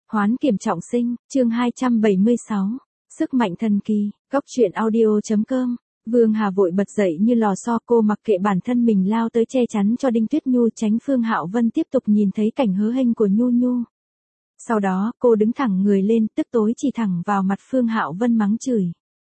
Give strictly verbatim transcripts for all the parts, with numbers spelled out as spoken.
Hoán kiểm trọng sinh, chương hai trăm bảy mươi sáu. Sức mạnh thần kỳ, góc truyện audio.com. Vương Hà vội bật dậy như lò xo, cô mặc kệ bản thân mình lao tới che chắn cho Đinh Tuyết Nhu tránh Phương Hạo Vân tiếp tục nhìn thấy cảnh hớ hênh của Nhu Nhu. Sau đó, cô đứng thẳng người lên, tức tối chỉ thẳng vào mặt Phương Hạo Vân mắng chửi.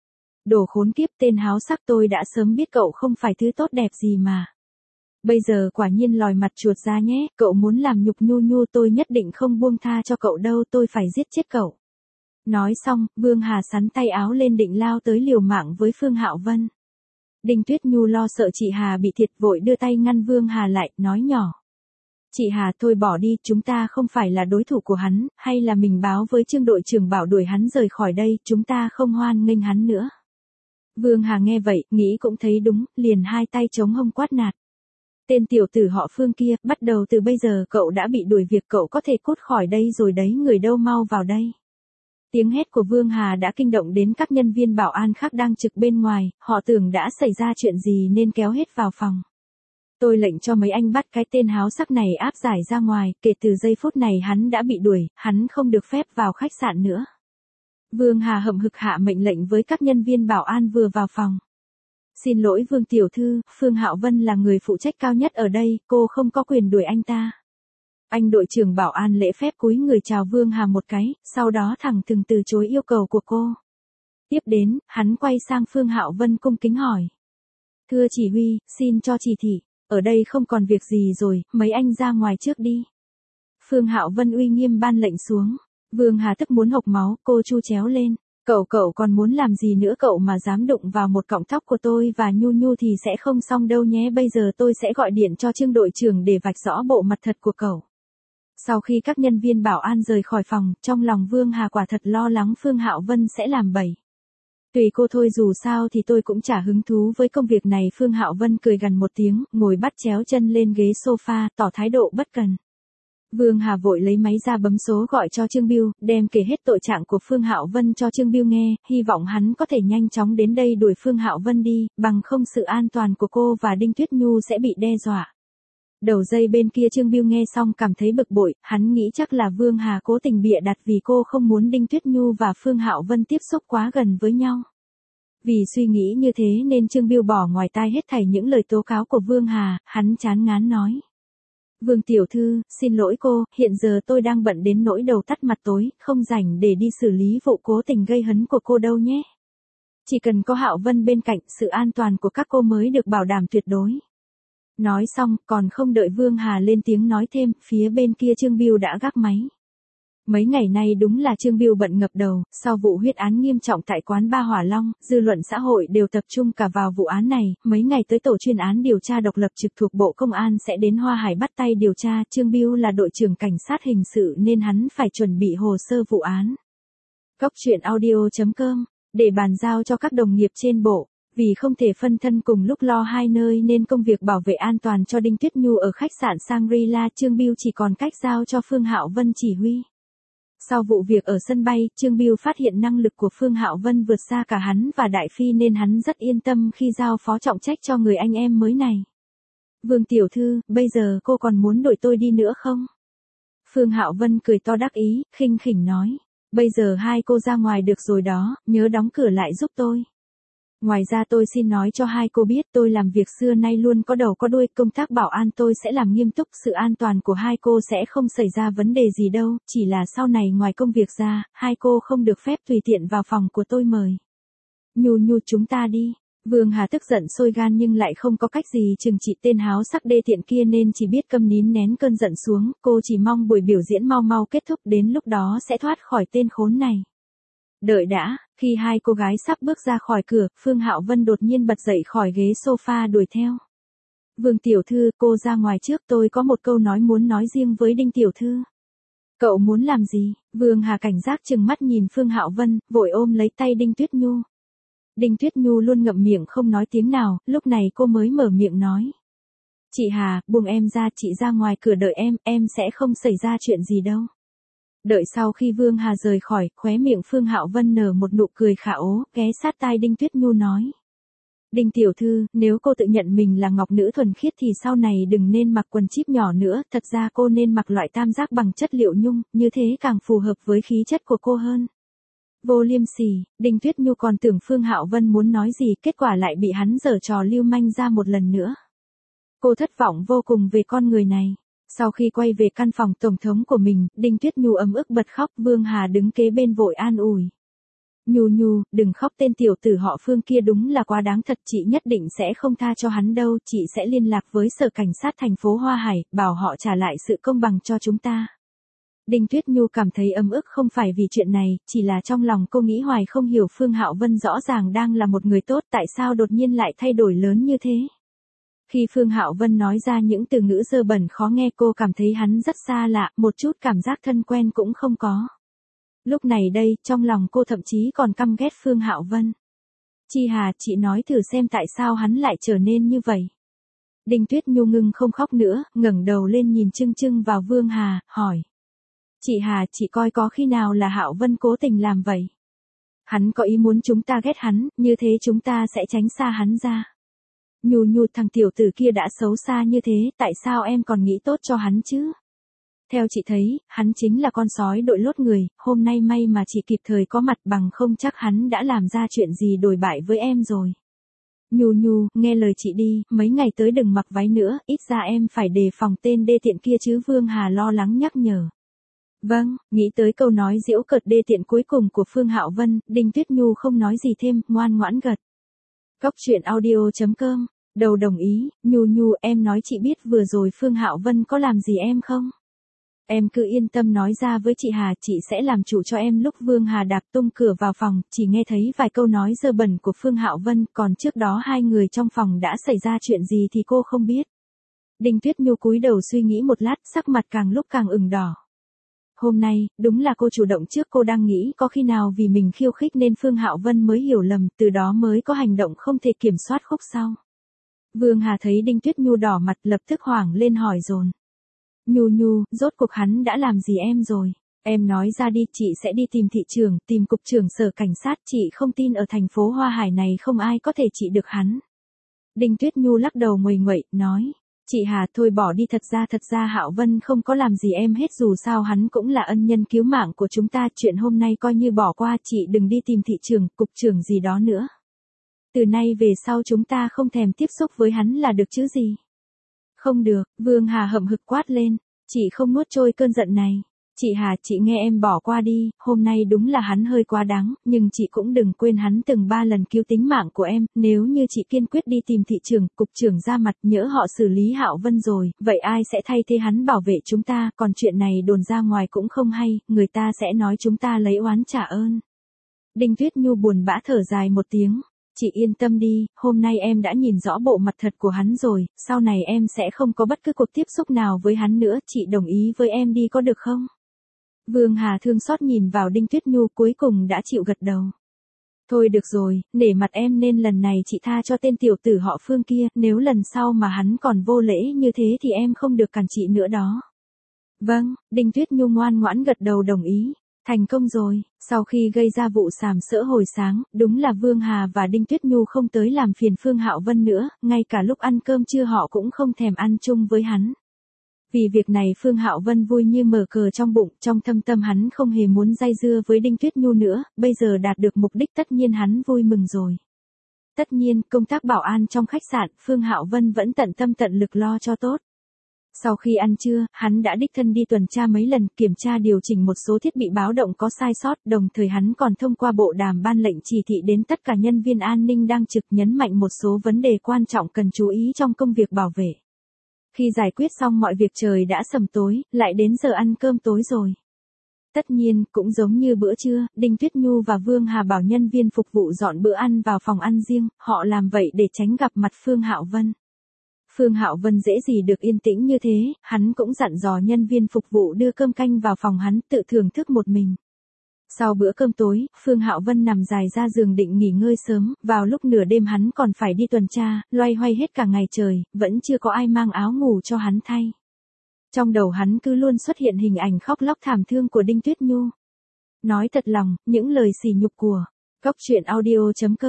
Đồ khốn kiếp, tên háo sắc, tôi đã sớm biết cậu không phải thứ tốt đẹp gì mà. Bây giờ quả nhiên lòi mặt chuột ra nhé, cậu muốn làm nhục Nhu Nhu, tôi nhất định không buông tha cho cậu đâu, tôi phải giết chết cậu. Nói xong, Vương Hà sắn tay áo lên định lao tới liều mạng với Phương Hạo Vân. Đinh Tuyết Nhu lo sợ chị Hà bị thiệt vội đưa tay ngăn Vương Hà lại, nói nhỏ. Chị Hà, thôi bỏ đi, chúng ta không phải là đối thủ của hắn, hay là mình báo với Trương đội trưởng bảo đuổi hắn rời khỏi đây, chúng ta không hoan nghênh hắn nữa. Vương Hà nghe vậy, nghĩ cũng thấy đúng, liền hai tay chống hông quát nạt. Tên tiểu tử họ Phương kia, bắt đầu từ bây giờ cậu đã bị đuổi việc, cậu có thể cút khỏi đây rồi đấy, người đâu mau vào đây. Tiếng hét của Vương Hà đã kinh động đến các nhân viên bảo an khác đang trực bên ngoài, họ tưởng đã xảy ra chuyện gì nên kéo hết vào phòng. Tôi lệnh cho mấy anh bắt cái tên háo sắc này áp giải ra ngoài, kể từ giây phút này hắn đã bị đuổi, hắn không được phép vào khách sạn nữa. Vương Hà hậm hực hạ mệnh lệnh với các nhân viên bảo an vừa vào phòng. Xin lỗi Vương tiểu thư, Phương Hạo Vân là người phụ trách cao nhất ở đây, cô không có quyền đuổi anh ta. Anh đội trưởng bảo an lễ phép cúi người chào Vương Hà một cái, sau đó thẳng thừng từ chối yêu cầu của cô. Tiếp đến, hắn quay sang Phương Hạo Vân cung kính hỏi. Thưa chỉ huy, xin cho chỉ thị, ở đây không còn việc gì rồi, mấy anh ra ngoài trước đi. Phương Hạo Vân uy nghiêm ban lệnh xuống. Vương Hà tức muốn hộc máu, cô chu chéo lên. Cậu cậu còn muốn làm gì nữa, cậu mà dám đụng vào một cọng tóc của tôi và Nhu Nhu thì sẽ không xong đâu nhé, bây giờ tôi sẽ gọi điện cho Trương đội trưởng để vạch rõ bộ mặt thật của cậu. Sau khi các nhân viên bảo an rời khỏi phòng, trong lòng Vương Hà quả thật lo lắng Phương Hạo Vân sẽ làm bậy. Tùy cô thôi, dù sao thì tôi cũng chả hứng thú với công việc này. Phương Hạo Vân cười gằn một tiếng, ngồi bắt chéo chân lên ghế sofa, tỏ thái độ bất cần. Vương Hà vội lấy máy ra bấm số gọi cho Trương Bưu, đem kể hết tội trạng của Phương Hạo Vân cho Trương Bưu nghe, hy vọng hắn có thể nhanh chóng đến đây đuổi Phương Hạo Vân đi, bằng không sự an toàn của cô và Đinh Tuyết Nhu sẽ bị đe dọa. Đầu dây bên kia Trương Bưu nghe xong cảm thấy bực bội, hắn nghĩ chắc là Vương Hà cố tình bịa đặt vì cô không muốn Đinh Tuyết Nhu và Phương Hạo Vân tiếp xúc quá gần với nhau. Vì suy nghĩ như thế nên Trương Bưu bỏ ngoài tai hết thảy những lời tố cáo của Vương Hà, hắn chán ngán nói. Vương tiểu thư, xin lỗi cô, hiện giờ tôi đang bận đến nỗi đầu tắt mặt tối, không rảnh để đi xử lý vụ cố tình gây hấn của cô đâu nhé. Chỉ cần có Hạo Vân bên cạnh, sự an toàn của các cô mới được bảo đảm tuyệt đối. Nói xong, còn không đợi Vương Hà lên tiếng nói thêm, phía bên kia Trương Bưu đã gác máy. Mấy ngày nay đúng là Trương Bưu bận ngập đầu, sau vụ huyết án nghiêm trọng tại quán Ba Hỏa Long, dư luận xã hội đều tập trung cả vào vụ án này, mấy ngày tới tổ chuyên án điều tra độc lập trực thuộc Bộ Công an sẽ đến Hoa Hải bắt tay điều tra, Trương Bưu là đội trưởng cảnh sát hình sự nên hắn phải chuẩn bị hồ sơ vụ án. Góc truyện audio.com, để bàn giao cho các đồng nghiệp trên bộ. Vì không thể phân thân cùng lúc lo hai nơi nên công việc bảo vệ an toàn cho Đinh Tuyết Nhu ở khách sạn Shangri-La, Trương Bưu chỉ còn cách giao cho Phương Hạo Vân chỉ huy. Sau vụ việc ở sân bay, Trương Bưu phát hiện năng lực của Phương Hạo Vân vượt xa cả hắn và Đại Phi nên hắn rất yên tâm khi giao phó trọng trách cho người anh em mới này. Vương tiểu thư, bây giờ cô còn muốn đuổi tôi đi nữa không? Phương Hạo Vân cười to đắc ý, khinh khỉnh nói. Bây giờ hai cô ra ngoài được rồi đó, nhớ đóng cửa lại giúp tôi. Ngoài ra tôi xin nói cho hai cô biết tôi làm việc xưa nay luôn có đầu có đuôi, công tác bảo an tôi sẽ làm nghiêm túc, sự an toàn của hai cô sẽ không xảy ra vấn đề gì đâu, chỉ là sau này ngoài công việc ra, hai cô không được phép tùy tiện vào phòng của tôi mời. Nhu Nhu, chúng ta đi. Vương Hà tức giận sôi gan nhưng lại không có cách gì trừng trị tên háo sắc đê tiện kia nên chỉ biết câm nín nén cơn giận xuống, cô chỉ mong buổi biểu diễn mau mau kết thúc, đến lúc đó sẽ thoát khỏi tên khốn này. Đợi đã, khi hai cô gái sắp bước ra khỏi cửa, Phương Hạo Vân đột nhiên bật dậy khỏi ghế sofa đuổi theo. Vương tiểu thư, cô ra ngoài trước, tôi có một câu nói muốn nói riêng với Đinh tiểu thư. Cậu muốn làm gì? Vương Hà cảnh giác trừng mắt nhìn Phương Hạo Vân, vội ôm lấy tay Đinh Tuyết Nhu. Đinh Tuyết Nhu luôn ngậm miệng không nói tiếng nào, lúc này cô mới mở miệng nói. Chị Hà, buông em ra, chị ra ngoài cửa đợi em, em sẽ không xảy ra chuyện gì đâu. Đợi sau khi Vương Hà rời khỏi, khóe miệng Phương Hạo Vân nở một nụ cười khả ố, ghé sát tai Đinh Tuyết Nhu nói. Đinh tiểu thư, nếu cô tự nhận mình là ngọc nữ thuần khiết thì sau này đừng nên mặc quần chíp nhỏ nữa, thật ra cô nên mặc loại tam giác bằng chất liệu nhung, như thế càng phù hợp với khí chất của cô hơn. Vô liêm sỉ, Đinh Tuyết Nhu còn tưởng Phương Hạo Vân muốn nói gì, kết quả lại bị hắn giở trò lưu manh ra một lần nữa. Cô thất vọng vô cùng về con người này. Sau khi quay về căn phòng tổng thống của mình, Đinh Tuyết Nhu ấm ức bật khóc, Vương Hà đứng kế bên vội an ủi. Nhu Nhu, đừng khóc, tên tiểu tử họ Phương kia đúng là quá đáng thật, chị nhất định sẽ không tha cho hắn đâu, chị sẽ liên lạc với sở cảnh sát thành phố Hoa Hải, bảo họ trả lại sự công bằng cho chúng ta. Đinh Tuyết Nhu cảm thấy ấm ức không phải vì chuyện này, chỉ là trong lòng cô nghĩ hoài không hiểu Phương Hạo Vân rõ ràng đang là một người tốt, tại sao đột nhiên lại thay đổi lớn như thế. Khi Phương Hạo Vân nói ra những từ ngữ dơ bẩn khó nghe, cô cảm thấy hắn rất xa lạ, một chút cảm giác thân quen cũng không có. Lúc này đây, trong lòng cô thậm chí còn căm ghét Phương Hạo Vân. Chi Hà, chị nói thử xem tại sao hắn lại trở nên như vậy. Đinh Tuyết Nhu ngưng không khóc nữa, ngẩng đầu lên nhìn chưng chưng vào Vương Hà, hỏi. Chị Hà, chị coi có khi nào là Hạo Vân cố tình làm vậy? Hắn có ý muốn chúng ta ghét hắn, như thế chúng ta sẽ tránh xa hắn ra. Nhu Nhu, thằng tiểu tử kia đã xấu xa như thế, tại sao em còn nghĩ tốt cho hắn chứ? Theo chị thấy, hắn chính là con sói đội lốt người, hôm nay may mà chị kịp thời có mặt, bằng không chắc hắn đã làm ra chuyện gì đồi bại với em rồi. Nhu Nhu, nghe lời chị đi, mấy ngày tới đừng mặc váy nữa, ít ra em phải đề phòng tên đê tiện kia chứ, Vương Hà lo lắng nhắc nhở. Vâng, nghĩ tới câu nói giễu cợt đê tiện cuối cùng của Phương Hạo Vân, Đinh Tuyết Nhu không nói gì thêm, ngoan ngoãn gật. Cóc truyện audio chấm com, đầu đồng ý. Nhu Nhu, em nói chị biết vừa rồi Phương Hạo Vân có làm gì em không? Em cứ yên tâm nói ra với chị Hà, chị sẽ làm chủ cho em. Lúc Vương Hà đạp tung cửa vào phòng, chỉ nghe thấy vài câu nói dơ bẩn của Phương Hạo Vân, còn trước đó hai người trong phòng đã xảy ra chuyện gì thì cô không biết. Đinh Tuyết Nhu cúi đầu suy nghĩ một lát, sắc mặt càng lúc càng ửng đỏ. Hôm nay, đúng là cô chủ động trước, cô đang nghĩ có khi nào vì mình khiêu khích nên Phương Hạo Vân mới hiểu lầm, từ đó mới có hành động không thể kiểm soát khúc sau. Vương Hà thấy Đinh Tuyết Nhu đỏ mặt lập tức hoảng lên hỏi dồn. Nhu Nhu, rốt cuộc hắn đã làm gì em rồi? Em nói ra đi, chị sẽ đi tìm thị trưởng, tìm cục trưởng sở cảnh sát, chị không tin ở thành phố Hoa Hải này không ai có thể trị được hắn. Đinh Tuyết Nhu lắc đầu nguầy nguậy, nói. Chị Hà, thôi bỏ đi, thật ra thật ra Hạo Vân không có làm gì em hết, dù sao hắn cũng là ân nhân cứu mạng của chúng ta, chuyện hôm nay coi như bỏ qua, chị đừng đi tìm thị trưởng, cục trưởng gì đó nữa. Từ nay về sau chúng ta không thèm tiếp xúc với hắn là được chứ gì. Không được, Vương Hà hậm hực quát lên, chị không nuốt trôi cơn giận này. Chị Hà, chị nghe em bỏ qua đi, hôm nay đúng là hắn hơi quá đáng, nhưng chị cũng đừng quên hắn từng ba lần cứu tính mạng của em, nếu như chị kiên quyết đi tìm thị trưởng, cục trưởng ra mặt nhỡ họ xử lý Hạo Vân rồi, vậy ai sẽ thay thế hắn bảo vệ chúng ta, còn chuyện này đồn ra ngoài cũng không hay, người ta sẽ nói chúng ta lấy oán trả ơn. Đinh Tuyết Nhu buồn bã thở dài một tiếng. Chị yên tâm đi, hôm nay em đã nhìn rõ bộ mặt thật của hắn rồi, sau này em sẽ không có bất cứ cuộc tiếp xúc nào với hắn nữa, chị đồng ý với em đi có được không? Vương Hà thương xót nhìn vào Đinh Tuyết Nhu, cuối cùng đã chịu gật đầu. Thôi được rồi, nể mặt em nên lần này chị tha cho tên tiểu tử họ Phương kia, nếu lần sau mà hắn còn vô lễ như thế thì em không được cản chị nữa đó. Vâng, Đinh Tuyết Nhu ngoan ngoãn gật đầu đồng ý. Thành công rồi, sau khi gây ra vụ sàm sỡ hồi sáng, đúng là Vương Hà và Đinh Tuyết Nhu không tới làm phiền Phương Hạo Vân nữa, ngay cả lúc ăn cơm trưa họ cũng không thèm ăn chung với hắn. Vì việc này Phương Hạo Vân vui như mở cờ trong bụng, trong thâm tâm hắn không hề muốn dây dưa với Đinh Tuyết Nhu nữa, bây giờ đạt được mục đích tất nhiên hắn vui mừng rồi. Tất nhiên, công tác bảo an trong khách sạn, Phương Hạo Vân vẫn tận tâm tận lực lo cho tốt. Sau khi ăn trưa, hắn đã đích thân đi tuần tra mấy lần, kiểm tra điều chỉnh một số thiết bị báo động có sai sót, đồng thời hắn còn thông qua bộ đàm ban lệnh chỉ thị đến tất cả nhân viên an ninh đang trực, nhấn mạnh một số vấn đề quan trọng cần chú ý trong công việc bảo vệ. Khi giải quyết xong mọi việc trời đã sầm tối, lại đến giờ ăn cơm tối rồi. Tất nhiên, cũng giống như bữa trưa, Đinh Tuyết Nhu và Vương Hà bảo nhân viên phục vụ dọn bữa ăn vào phòng ăn riêng, họ làm vậy để tránh gặp mặt Phương Hạo Vân. Phương Hạo Vân dễ gì được yên tĩnh như thế, hắn cũng dặn dò nhân viên phục vụ đưa cơm canh vào phòng hắn, tự thưởng thức một mình. Sau bữa cơm tối, Phương Hạo Vân nằm dài ra giường định nghỉ ngơi sớm, vào lúc nửa đêm hắn còn phải đi tuần tra, loay hoay hết cả ngày trời, vẫn chưa có ai mang áo ngủ cho hắn thay. Trong đầu hắn cứ luôn xuất hiện hình ảnh khóc lóc thảm thương của Đinh Tuyết Nhu. Nói thật lòng, những lời sỉ nhục của Cóc truyện audio chấm com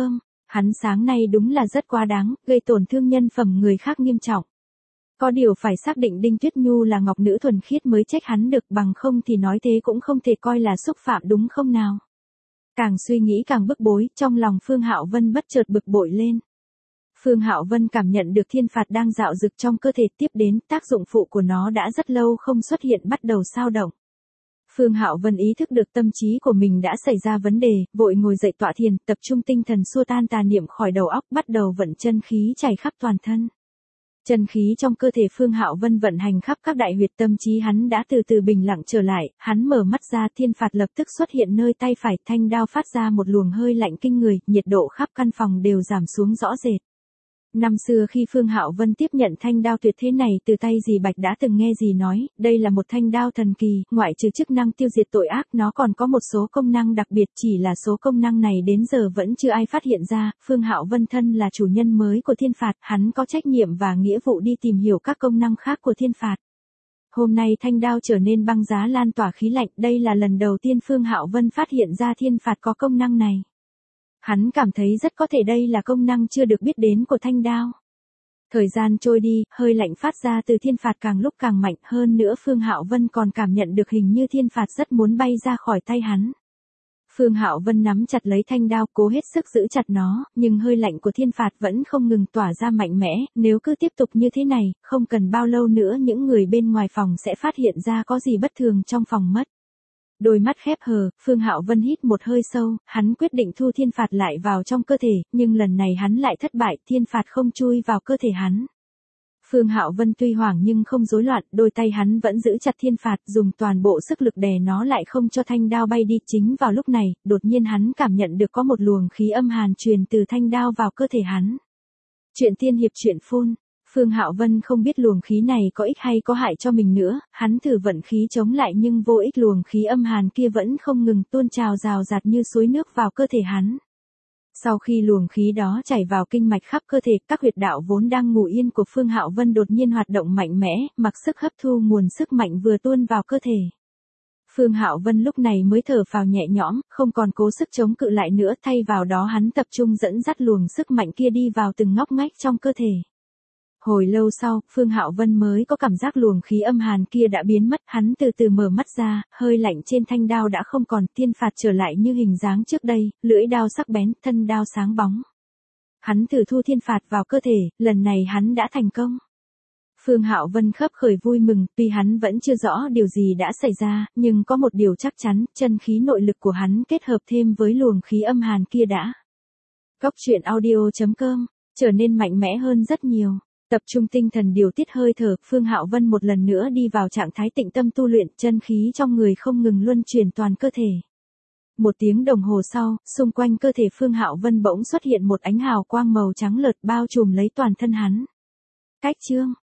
Hắn sáng nay đúng là rất quá đáng, gây tổn thương nhân phẩm người khác nghiêm trọng. Có điều phải xác định Đinh Tuyết Nhu là ngọc nữ thuần khiết mới trách hắn được, bằng không thì nói thế cũng không thể coi là xúc phạm đúng không nào. Càng suy nghĩ càng bức bối, trong lòng Phương Hạo Vân bất chợt bực bội lên. Phương Hạo Vân cảm nhận được thiên phạt đang dạo dực trong cơ thể, tiếp đến tác dụng phụ của nó đã rất lâu không xuất hiện bắt đầu xao động. Phương Hạo Vân ý thức được tâm trí của mình đã xảy ra vấn đề, vội ngồi dậy tọa thiền, tập trung tinh thần xua tan tà niệm khỏi đầu óc, bắt đầu vận chân khí chảy khắp toàn thân. Chân khí trong cơ thể Phương Hạo Vân vận hành khắp các đại huyệt, tâm trí hắn đã từ từ bình lặng trở lại, hắn mở mắt ra, thiên phạt lập tức xuất hiện nơi tay phải, thanh đao phát ra một luồng hơi lạnh kinh người, nhiệt độ khắp căn phòng đều giảm xuống rõ rệt. Năm xưa khi Phương Hạo Vân tiếp nhận thanh đao tuyệt thế này từ tay dì Bạch đã từng nghe dì nói, đây là một thanh đao thần kỳ, ngoại trừ chức năng tiêu diệt tội ác, nó còn có một số công năng đặc biệt, chỉ là số công năng này đến giờ vẫn chưa ai phát hiện ra. Phương Hạo Vân thân là chủ nhân mới của thiên phạt, hắn có trách nhiệm và nghĩa vụ đi tìm hiểu các công năng khác của thiên phạt. Hôm nay thanh đao trở nên băng giá lan tỏa khí lạnh, đây là lần đầu tiên Phương Hạo Vân phát hiện ra thiên phạt có công năng này. Hắn cảm thấy rất có thể đây là công năng chưa được biết đến của thanh đao. Thời gian trôi đi, hơi lạnh phát ra từ thiên phạt càng lúc càng mạnh, hơn nữa Phương Hạo Vân còn cảm nhận được hình như thiên phạt rất muốn bay ra khỏi tay hắn. Phương Hạo Vân nắm chặt lấy thanh đao, cố hết sức giữ chặt nó, nhưng hơi lạnh của thiên phạt vẫn không ngừng tỏa ra mạnh mẽ, nếu cứ tiếp tục như thế này, không cần bao lâu nữa những người bên ngoài phòng sẽ phát hiện ra có gì bất thường trong phòng mất. Đôi mắt khép hờ, Phương Hạo Vân hít một hơi sâu, hắn quyết định thu thiên phạt lại vào trong cơ thể, nhưng lần này hắn lại thất bại, thiên phạt không chui vào cơ thể hắn. Phương Hạo Vân tuy hoảng nhưng không rối loạn, đôi tay hắn vẫn giữ chặt thiên phạt, dùng toàn bộ sức lực đè nó lại không cho thanh đao bay đi. Chính vào lúc này, đột nhiên hắn cảm nhận được có một luồng khí âm hàn truyền từ thanh đao vào cơ thể hắn. Chuyện tiên hiệp truyện phun. Phương Hạo Vân không biết luồng khí này có ích hay có hại cho mình nữa, hắn thử vận khí chống lại nhưng vô ích, luồng khí âm hàn kia vẫn không ngừng tuôn trào rào rạt như suối nước vào cơ thể hắn. Sau khi luồng khí đó chảy vào kinh mạch khắp cơ thể, các huyệt đạo vốn đang ngủ yên của Phương Hạo Vân đột nhiên hoạt động mạnh mẽ, mặc sức hấp thu nguồn sức mạnh vừa tuôn vào cơ thể. Phương Hạo Vân lúc này mới thở phào nhẹ nhõm, không còn cố sức chống cự lại nữa, thay vào đó hắn tập trung dẫn dắt luồng sức mạnh kia đi vào từng ngóc ngách trong cơ thể. Hồi lâu sau, Phương Hạo Vân mới có cảm giác luồng khí âm hàn kia đã biến mất, hắn từ từ mở mắt ra, hơi lạnh trên thanh đao đã không còn, thiên phạt trở lại như hình dáng trước đây, lưỡi đao sắc bén, thân đao sáng bóng. Hắn thử thu thiên phạt vào cơ thể, lần này hắn đã thành công. Phương Hạo Vân khấp khởi vui mừng, tuy hắn vẫn chưa rõ điều gì đã xảy ra, nhưng có một điều chắc chắn, chân khí nội lực của hắn kết hợp thêm với luồng khí âm hàn kia đã. Góc truyện audio chấm com, trở nên mạnh mẽ hơn rất nhiều. Tập trung tinh thần điều tiết hơi thở, Phương Hạo Vân một lần nữa đi vào trạng thái tịnh tâm tu luyện, chân khí trong người không ngừng luân chuyển toàn cơ thể. Một tiếng đồng hồ sau, xung quanh cơ thể Phương Hạo Vân bỗng xuất hiện một ánh hào quang màu trắng lợt bao trùm lấy toàn thân hắn. Cách chương